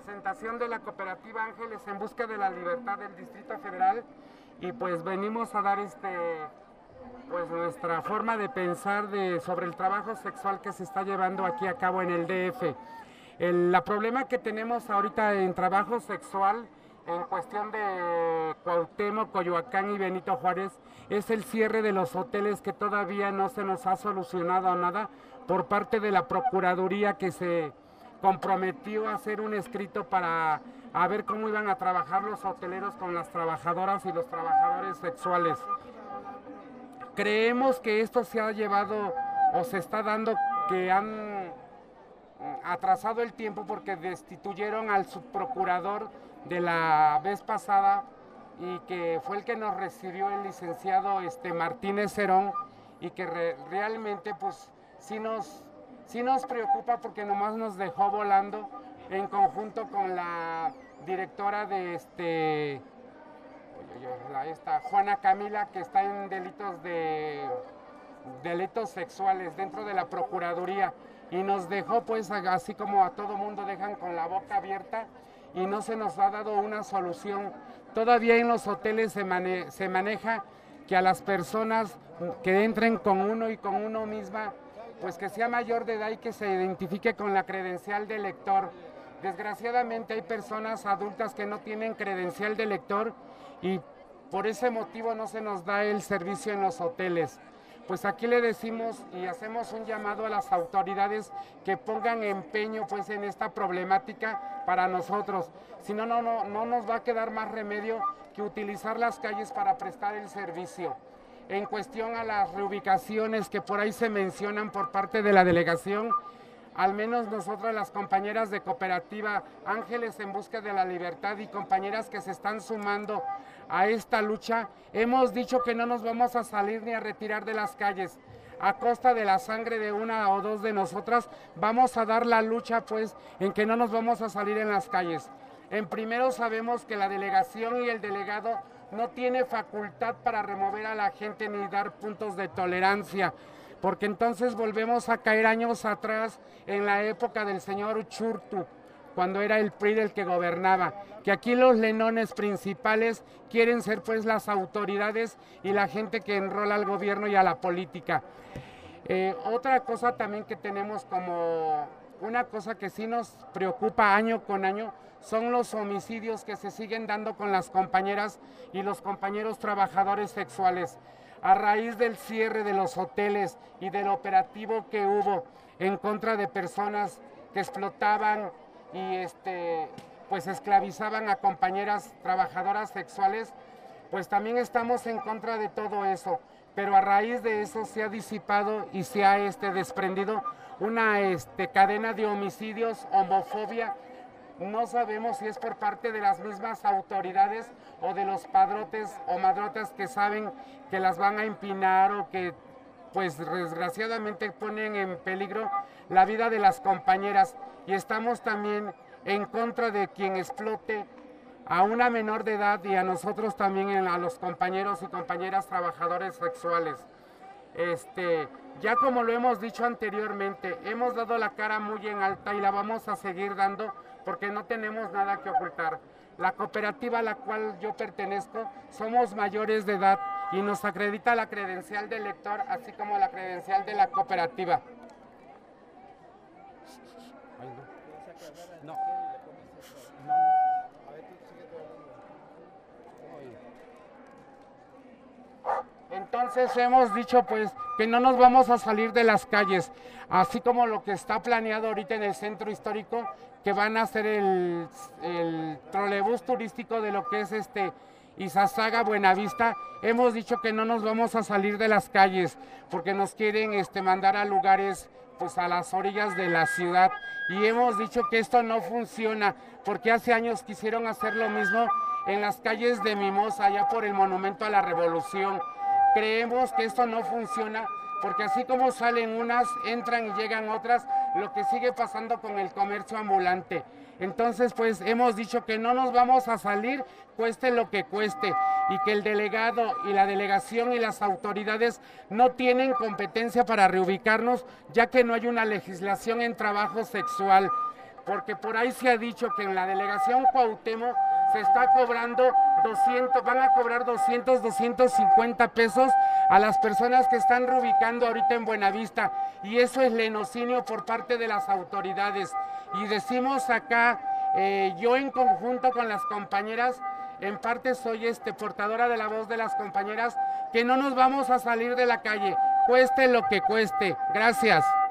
representación de la cooperativa Ángeles en Busca de la Libertad del Distrito Federal, y pues venimos a dar pues nuestra forma de pensar sobre el trabajo sexual que se está llevando aquí a cabo en el DF. El problema que tenemos ahorita en trabajo sexual en cuestión de Cuauhtémoc, Coyoacán y Benito Juárez es el cierre de los hoteles, que todavía no se nos ha solucionado nada por parte de la Procuraduría, que se comprometió a hacer un escrito para a ver cómo iban a trabajar los hoteleros con las trabajadoras y los trabajadores sexuales. Creemos que esto se ha llevado o se está dando, que han atrasado el tiempo porque destituyeron al subprocurador de la vez pasada, y que fue el que nos recibió, el licenciado Martínez Cerón, y que realmente pues sí nos preocupa, porque nomás nos dejó volando en conjunto con la directora de Juana Camila, que está en delitos sexuales dentro de la Procuraduría, y nos dejó pues así como a todo mundo dejan con la boca abierta, y no se nos ha dado una solución. Todavía en los hoteles se maneja que a las personas que entren con uno y con uno misma, pues que sea mayor de edad y que se identifique con la credencial de lector. Desgraciadamente hay personas adultas que no tienen credencial de lector, y por ese motivo no se nos da el servicio en los hoteles. Pues aquí le decimos y hacemos un llamado a las autoridades que pongan empeño pues en esta problemática para nosotros. Si no, no nos va a quedar más remedio que utilizar las calles para prestar el servicio. En cuestión a las reubicaciones que por ahí se mencionan por parte de la delegación, al menos nosotras, las compañeras de cooperativa Ángeles en Busca de la Libertad y compañeras que se están sumando a esta lucha, hemos dicho que no nos vamos a salir ni a retirar de las calles. A costa de la sangre de una o dos de nosotras, vamos a dar la lucha pues en que no nos vamos a salir en las calles. En primero, sabemos que la delegación y el delegado no tiene facultad para remover a la gente ni dar puntos de tolerancia, porque entonces volvemos a caer años atrás en la época del señor Uchurtu, cuando era el PRI el que gobernaba, que aquí los lenones principales quieren ser pues las autoridades y la gente que enrola al gobierno y a la política. Otra cosa también que tenemos como una cosa que sí nos preocupa año con año son los homicidios que se siguen dando con las compañeras y los compañeros trabajadores sexuales. A raíz del cierre de los hoteles y del operativo que hubo en contra de personas que explotaban y pues esclavizaban a compañeras trabajadoras sexuales, pues también estamos en contra de todo eso. Pero a raíz de eso se ha disipado y se ha desprendido una cadena de homicidios, homofobia. No sabemos si es por parte de las mismas autoridades o de los padrotes o madrotas que saben que las van a empinar, o que pues desgraciadamente ponen en peligro la vida de las compañeras. Y estamos también en contra de quien explote a una menor de edad, y a nosotros también, a los compañeros y compañeras trabajadores sexuales. Ya como lo hemos dicho anteriormente, hemos dado la cara muy en alta y la vamos a seguir dando, porque no tenemos nada que ocultar. La cooperativa a la cual yo pertenezco somos mayores de edad y nos acredita la credencial del lector, así como la credencial de la cooperativa. No. Entonces hemos dicho pues que no nos vamos a salir de las calles, así como lo que está planeado ahorita en el centro histórico, que van a hacer el trolebús turístico de lo que es Izazaga, Buenavista. Hemos dicho que no nos vamos a salir de las calles porque nos quieren mandar a lugares pues a las orillas de la ciudad, y hemos dicho que esto no funciona porque hace años quisieron hacer lo mismo en las calles de Mimosa, allá por el Monumento a la Revolución. Creemos que esto no funciona porque así como salen unas, entran y llegan otras, lo que sigue pasando con el comercio ambulante. Entonces, pues hemos dicho que no nos vamos a salir, cueste lo que cueste, y que el delegado y la delegación y las autoridades no tienen competencia para reubicarnos, ya que no hay una legislación en trabajo sexual. porque por ahí se ha dicho que en la delegación Cuauhtémoc se está cobrando 200, van a cobrar 250 pesos a las personas que están reubicando ahorita en Buenavista, y eso es lenocinio por parte de las autoridades. Y decimos acá, yo en conjunto con las compañeras, en parte soy portadora de la voz de las compañeras, que no nos vamos a salir de la calle, cueste lo que cueste. Gracias.